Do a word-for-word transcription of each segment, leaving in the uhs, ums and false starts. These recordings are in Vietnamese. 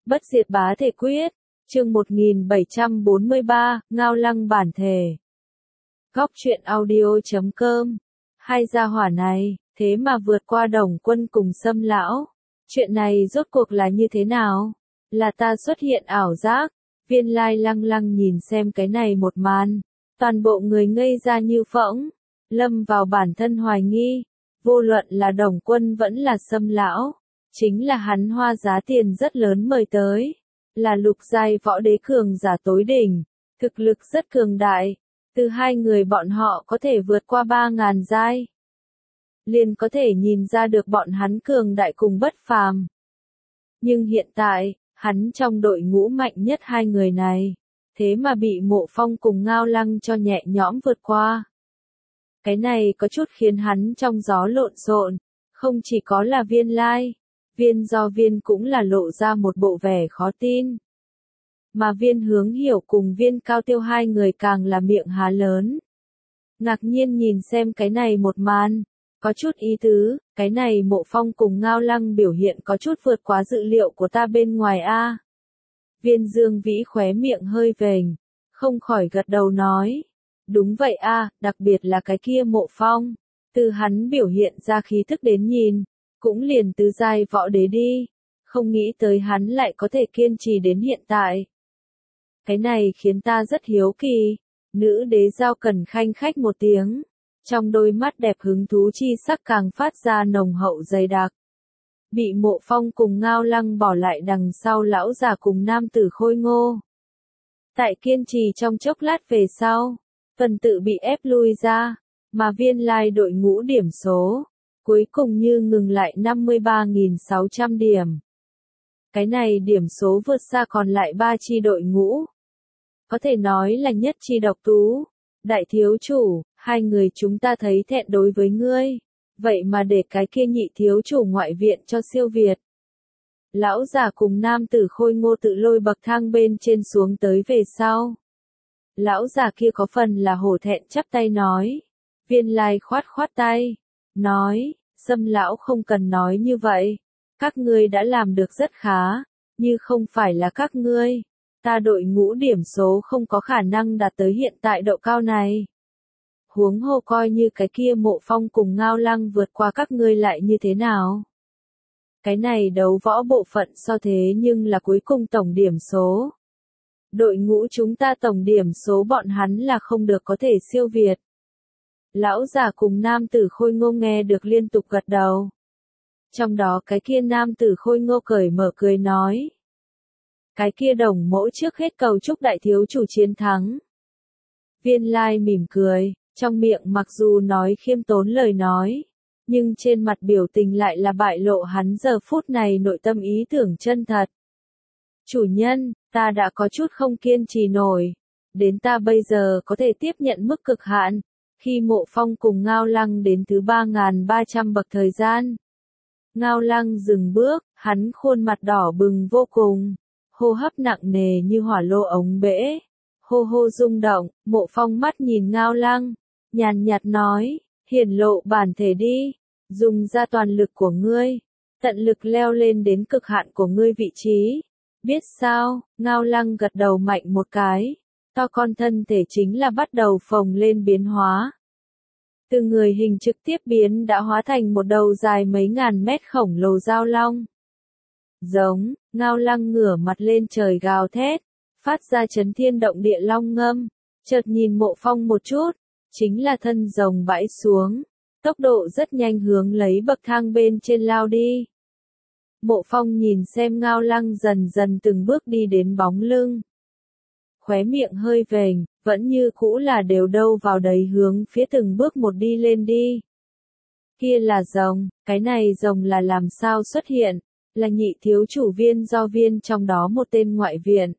Bất diệt bá thể quyết, chương một nghìn bảy trăm bốn mươi ba, Ngao Lăng bản thể. Góc truyện audio chấm com. Hai gia hỏa này, thế mà vượt qua Đồng Quân cùng Sâm lão. Chuyện này rốt cuộc là như thế nào? Là ta xuất hiện ảo giác? Viên Lai lăng lăng nhìn xem cái này một màn, toàn bộ người ngây ra như phỗng, lâm vào bản thân hoài nghi, vô luận là Đồng Quân vẫn là Sâm lão, chính là hắn hoa giá tiền rất lớn mời tới, là lục giai võ đế cường giả tối đỉnh, thực lực rất cường đại, từ hai người bọn họ có thể vượt qua ba ngàn giai, liền có thể nhìn ra được bọn hắn cường đại cùng bất phàm. Nhưng hiện tại, hắn trong đội ngũ mạnh nhất hai người này, thế mà bị Mộ Phong cùng Ngao Lăng cho nhẹ nhõm vượt qua. Cái này có chút khiến hắn trong gió lộn xộn, không chỉ có là Viên Lai, Viên Do Viên cũng là lộ ra một bộ vẻ khó tin. Mà Viên Hướng Hiểu cùng Viên Cao Tiêu hai người càng là miệng há lớn. Ngạc nhiên nhìn xem cái này một màn, có chút ý tứ, cái này Mộ Phong cùng Ngao Lăng biểu hiện có chút vượt quá dự liệu của ta bên ngoài a. Viên Dương Vĩ khóe miệng hơi vểnh, không khỏi gật đầu nói. Đúng vậy a, đặc biệt là cái kia Mộ Phong, từ hắn biểu hiện ra khí thức đến nhìn, cũng liền tứ giai võ đế đi, không nghĩ tới hắn lại có thể kiên trì đến hiện tại. Cái này khiến ta rất hiếu kỳ, nữ đế Giao Cần khanh khách một tiếng, trong đôi mắt đẹp hứng thú chi sắc càng phát ra nồng hậu dày đặc. Bị Mộ Phong cùng Ngao Lăng bỏ lại đằng sau lão già cùng nam tử Khôi Ngô. Tại kiên trì trong chốc lát về sau, phần tự bị ép lui ra, mà Viên Lai đội ngũ điểm số, cuối cùng như ngừng lại năm mươi ba nghìn sáu trăm điểm. Cái này điểm số vượt xa còn lại ba chi đội ngũ. Có thể nói là nhất chi độc tú. Đại thiếu chủ, hai người chúng ta thấy thẹn đối với ngươi, vậy mà để cái kia nhị thiếu chủ ngoại viện cho siêu việt. Lão già cùng nam tử Khôi Ngô tự lôi bậc thang bên trên xuống tới về sau. Lão già kia có phần là hổ thẹn chắp tay nói. Viên Lai khoát khoát tay, nói, Sâm lão không cần nói như vậy, các ngươi đã làm được rất khá, như không phải là các ngươi, ta đội ngũ điểm số không có khả năng đạt tới hiện tại độ cao này. Huống hồ coi như cái kia Mộ Phong cùng Ngao Lăng vượt qua các ngươi lại như thế nào? Cái này đấu võ bộ phận so thế nhưng là cuối cùng tổng điểm số. Đội ngũ chúng ta tổng điểm số bọn hắn là không được có thể siêu việt. Lão già cùng nam tử Khôi Ngô nghe được liên tục gật đầu. Trong đó cái kia nam tử Khôi Ngô cởi mở cười nói. Cái kia Đồng mỗ trước hết cầu chúc đại thiếu chủ chiến thắng. Viên Lai mỉm cười, trong miệng mặc dù nói khiêm tốn lời nói, nhưng trên mặt biểu tình lại là bại lộ hắn giờ phút này nội tâm ý tưởng chân thật. Chủ nhân, ta đã có chút không kiên trì nổi, đến ta bây giờ có thể tiếp nhận mức cực hạn, khi Mộ Phong cùng Ngao Lăng đến thứ ba nghìn ba trăm bậc thời gian. Ngao Lăng dừng bước, hắn khuôn mặt đỏ bừng vô cùng, hô hấp nặng nề như hỏa lô ống bể, hô hô rung động. Mộ Phong mắt nhìn Ngao Lăng, nhàn nhạt nói, hiển lộ bản thể đi, dùng ra toàn lực của ngươi, tận lực leo lên đến cực hạn của ngươi vị trí. Biết sao? Ngao Lăng gật đầu mạnh một cái, to con thân thể chính là bắt đầu phồng lên biến hóa. Từ người hình trực tiếp biến đã hóa thành một đầu dài mấy ngàn mét khổng lồ giao long. Giống, Ngao Lăng ngửa mặt lên trời gào thét, phát ra chấn thiên động địa long ngâm, chợt nhìn Mộ Phong một chút, chính là thân rồng bãi xuống, tốc độ rất nhanh hướng lấy bậc thang bên trên lao đi. Mộ Phong nhìn xem Ngao Lăng dần dần từng bước đi đến bóng lưng. Khóe miệng hơi vểnh, vẫn như cũ là đều đâu vào đấy hướng phía từng bước một đi lên đi. Kia là rồng, cái này rồng là làm sao xuất hiện, là nhị thiếu chủ Viên Do Viên trong đó một tên ngoại viện.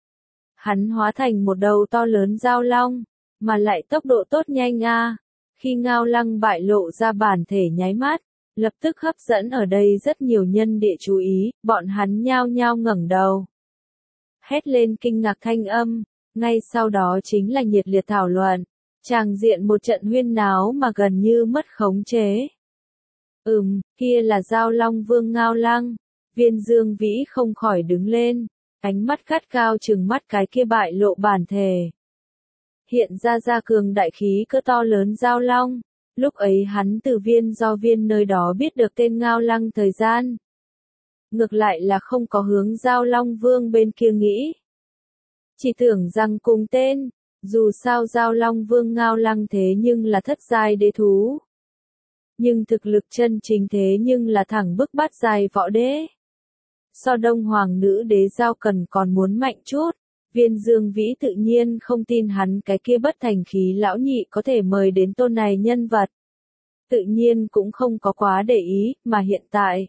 Hắn hóa thành một đầu to lớn giao long, mà lại tốc độ tốt nhanh a. Khi Ngao Lăng bại lộ ra bản thể nháy mắt, lập tức hấp dẫn ở đây rất nhiều nhân địa chú ý, bọn hắn nhao nhao ngẩng đầu. Hét lên kinh ngạc thanh âm, ngay sau đó chính là nhiệt liệt thảo luận, tràng diện một trận huyên náo mà gần như mất khống chế. Ừm, kia là Giao Long Vương Ngao Lăng, Viên Dương Vĩ không khỏi đứng lên, ánh mắt gắt cao trừng mắt cái kia bại lộ bản thể. Hiện ra ra cường đại khí cỡ to lớn Giao Long, lúc ấy hắn từ Viên Do Viên nơi đó biết được tên Ngao Lăng thời gian. Ngược lại là không có hướng Giao Long Vương bên kia nghĩ. Chỉ tưởng rằng cùng tên, dù sao Giao Long Vương Ngao Lăng thế nhưng là thất giai đế thú. Nhưng thực lực chân chính thế nhưng là thẳng bức bát giai võ đế. So Đông Hoàng nữ đế Giao Cần còn muốn mạnh chút, Viên Dương Vĩ tự nhiên không tin hắn cái kia bất thành khí lão nhị có thể mời đến tôn này nhân vật. Tự nhiên cũng không có quá để ý, mà hiện tại.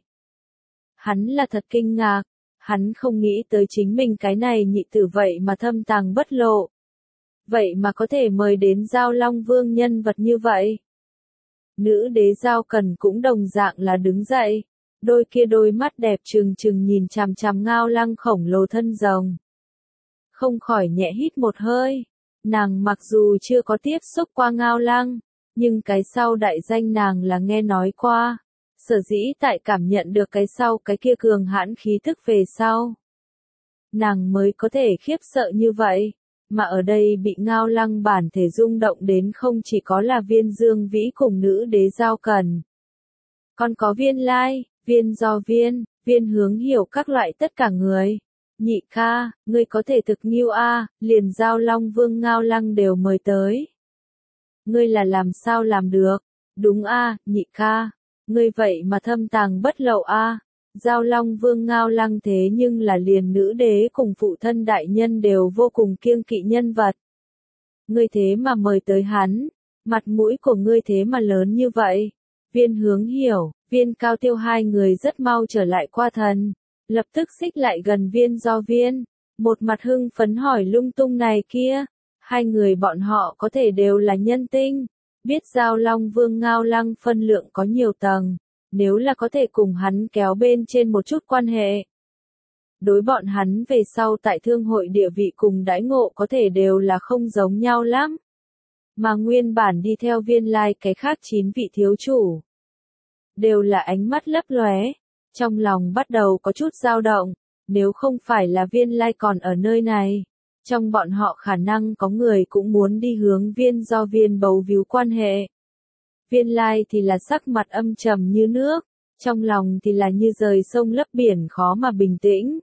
Hắn là thật kinh ngạc, hắn không nghĩ tới chính mình cái này nhị tử vậy mà thâm tàng bất lộ. Vậy mà có thể mời đến Giao Long Vương nhân vật như vậy. Nữ đế Giao Cần cũng đồng dạng là đứng dậy, đôi kia đôi mắt đẹp trừng trừng nhìn chằm chằm Ngao Lăng khổng lồ thân rồng. Không khỏi nhẹ hít một hơi, nàng mặc dù chưa có tiếp xúc qua Ngao Lăng, nhưng cái sau đại danh nàng là nghe nói qua, sở dĩ tại cảm nhận được cái sau cái kia cường hãn khí tức về sau. Nàng mới có thể khiếp sợ như vậy, mà ở đây bị Ngao Lăng bản thể rung động đến không chỉ có là Viên Dương Vĩ cùng nữ đế Giao Cần. Còn có Viên Lai, Viên Do Viên, Viên Hướng Hiểu các loại tất cả người. Nhị ca, ngươi có thể thực nghiêu a, liền Giao Long Vương Ngao Lăng đều mời tới. Ngươi là làm sao làm được? Đúng a, nhị ca, ngươi vậy mà thâm tàng bất lậu a. Giao Long Vương Ngao Lăng thế nhưng là liền nữ đế cùng phụ thân đại nhân đều vô cùng kiêng kỵ nhân vật. Ngươi thế mà mời tới hắn, mặt mũi của ngươi thế mà lớn như vậy. Viên Hướng Hiểu, Viên Cao Tiêu hai người rất mau trở lại qua thần, lập tức xích lại gần Viên Do Viên, một mặt hưng phấn hỏi lung tung này kia, hai người bọn họ có thể đều là nhân tinh, biết Giao Long Vương Ngao Lăng phân lượng có nhiều tầng, nếu là có thể cùng hắn kéo bên trên một chút quan hệ. Đối bọn hắn về sau tại thương hội địa vị cùng đãi ngộ có thể đều là không giống nhau lắm. Mà nguyên bản đi theo Viên Lai cái khác chín vị thiếu chủ. Đều là ánh mắt lấp lóe, trong lòng bắt đầu có chút dao động, nếu không phải là Viên Lai còn ở nơi này. Trong bọn họ khả năng có người cũng muốn đi hướng Viên Do Viên bấu víu quan hệ. Viên Lai thì là sắc mặt âm trầm như nước, trong lòng thì là như rời sông lấp biển khó mà bình tĩnh.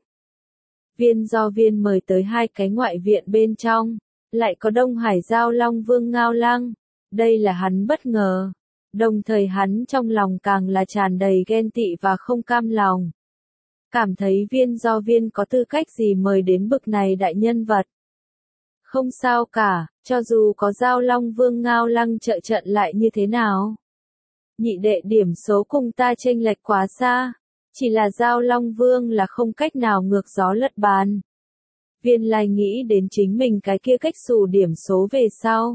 Viên Do Viên mời tới hai cái ngoại viện bên trong, lại có Đông Hải Giao Long Vương Ngao Lăng, đây là hắn bất ngờ. Đồng thời hắn trong lòng càng là tràn đầy ghen tị và không cam lòng. Cảm thấy Viên Do Viên có tư cách gì mời đến bực này đại nhân vật. Không sao cả, cho dù có Giao Long Vương Ngao Lăng trợ trận lại như thế nào. Nhị đệ điểm số cùng ta chênh lệch quá xa, chỉ là Giao Long Vương là không cách nào ngược gió lật bàn. Viên Lai nghĩ đến chính mình cái kia cách xù điểm số về sau.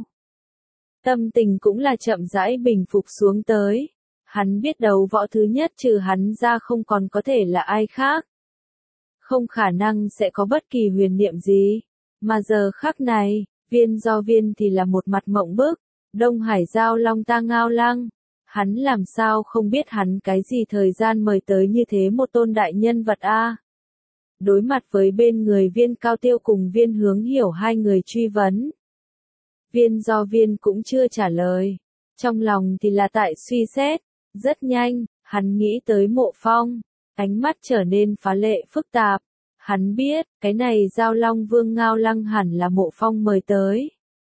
Tâm tình cũng là chậm rãi bình phục xuống tới. Hắn biết đấu võ thứ nhất trừ hắn ra không còn có thể là ai khác. Không khả năng sẽ có bất kỳ huyền niệm gì. Mà giờ khắc này, Viên Do Viên thì là một mặt mộng bức. Đông Hải Giao Long ta Ngao Lăng. Hắn làm sao không biết hắn cái gì thời gian mời tới như thế một tôn đại nhân vật a. Đối mặt với bên người Viên Cao Tiêu cùng Viên Hướng Hiểu hai người truy vấn. Viên Do Viên cũng chưa trả lời. Trong lòng thì là tại suy xét. Rất nhanh, hắn nghĩ tới Mộ Phong. Ánh mắt trở nên phá lệ phức tạp. Hắn biết, cái này Giao Long Vương Ngao Lăng hẳn là Mộ Phong mời tới.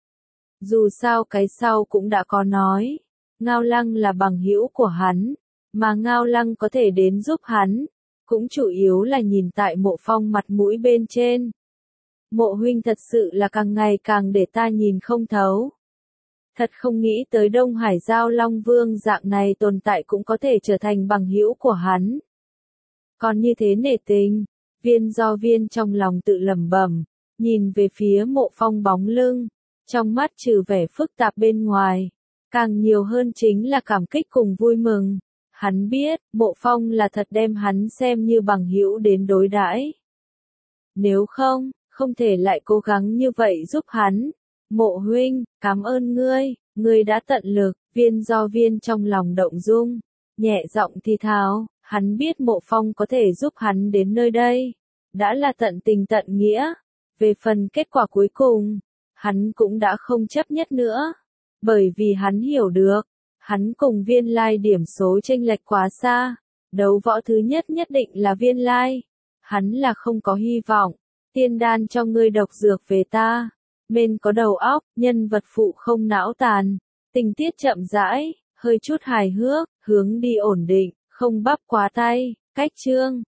Dù sao cái sau cũng đã có nói. Ngao Lăng là bằng hữu của hắn. Mà Ngao Lăng có thể đến giúp hắn. Cũng chủ yếu là nhìn tại Mộ Phong mặt mũi bên trên. Mộ huynh thật sự là càng ngày càng để ta nhìn không thấu. Thật không nghĩ tới Đông Hải Giao Long Vương dạng này tồn tại cũng có thể trở thành bằng hữu của hắn. Còn như thế nể tình, Viên Do Viên trong lòng tự lẩm bẩm, nhìn về phía Mộ Phong bóng lưng, trong mắt trừ vẻ phức tạp bên ngoài, càng nhiều hơn chính là cảm kích cùng vui mừng. Hắn biết, Mộ Phong là thật đem hắn xem như bằng hữu đến đối đãi. Nếu không, không thể lại cố gắng như vậy giúp hắn. Mộ huynh, cảm ơn ngươi, ngươi đã tận lực. Viên Do Viên trong lòng động dung, nhẹ giọng thì thào, Hắn biết Mộ Phong có thể giúp hắn đến nơi đây. Đã là tận tình tận nghĩa. Về phần kết quả cuối cùng, hắn cũng đã không chấp nhất nữa. Bởi vì hắn hiểu được, hắn cùng Viên Lai điểm số chênh lệch quá xa. Đấu võ thứ nhất nhất định là Viên Lai. Hắn là không có hy vọng. Tiên đan cho ngươi độc dược về ta. Mên có đầu óc, nhân vật phụ không não tàn. Tình tiết chậm rãi, hơi chút hài hước, hướng đi ổn định, không bắp quá tay. Cách chương